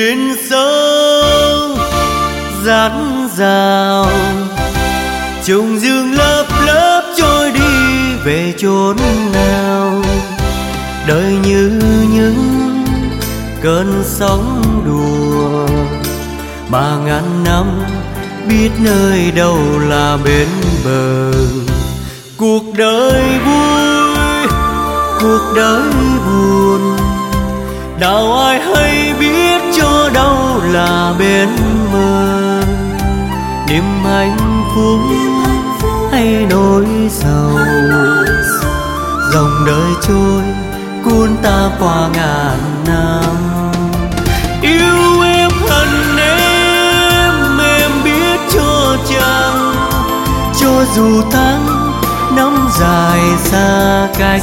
biển sâu dạt dào, trùng dương lớp lớp trôi đi về chốn nào. Đời như những cơn sóng đùa, mà ngàn năm biết nơi đâu là bến bờ. Cuộc đời vui, cuộc đời buồn, nào ai hay biết cho đâu là bên mơ. Niềm hạnh phúc hay nỗi sầu, dòng đời trôi cuốn ta qua ngàn năm. Yêu em hận em biết cho chăng, cho dù tháng năm dài xa cách,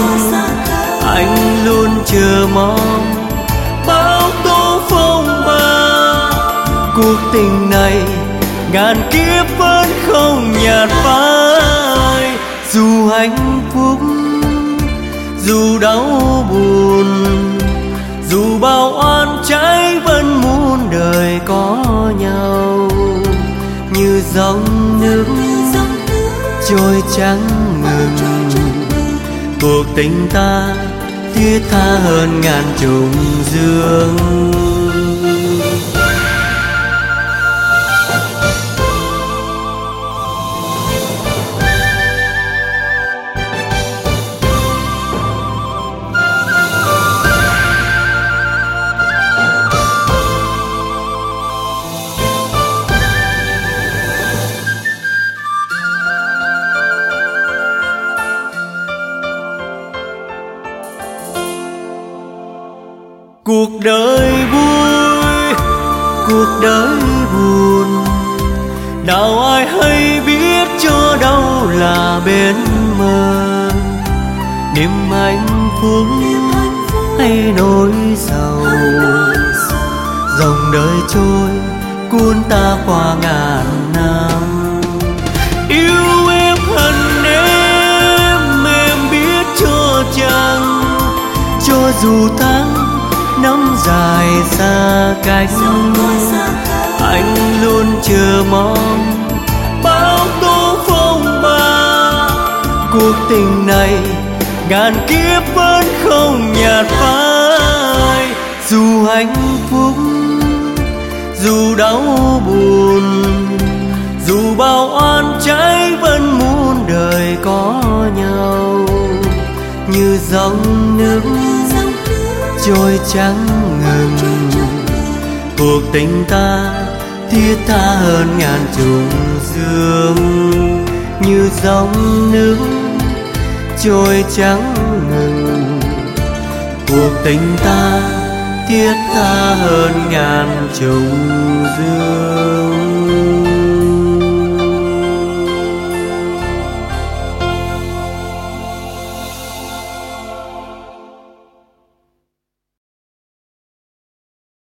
anh luôn chờ mong bao tố phong ba. Cuộc tình này ngàn kiếp vẫn không nhạt phai. Dù hạnh phúc, dù đau buồn, dù bao oan trái, vẫn muôn đời có nhau. Như dòng nước trôi chẳng ngừng, cuộc tình ta thiết tha hơn ngàn trùng dương. Cuộc đời vui, cuộc đời buồn, nào ai hay biết cho đâu là bên mơ. Niềm hạnh phúc hay nỗi sầu, dòng đời trôi cuốn ta qua ngàn năm. Yêu em hận em biết cho chăng, cho dù tháng năm dài xa cách, anh luôn chờ mong bao tố phong ba. Cuộc tình này ngàn kiếp vẫn không nhạt phai. Dù hạnh phúc, dù đau buồn, dù bao oan trái, vẫn muôn đời có nhau. Như dòng nước trôi chẳng ngừng, cuộc tình ta thiết tha hơn ngàn trùng dương. Như dòng nước trôi chẳng ngừng, cuộc tình ta thiết tha hơn ngàn trùng dương.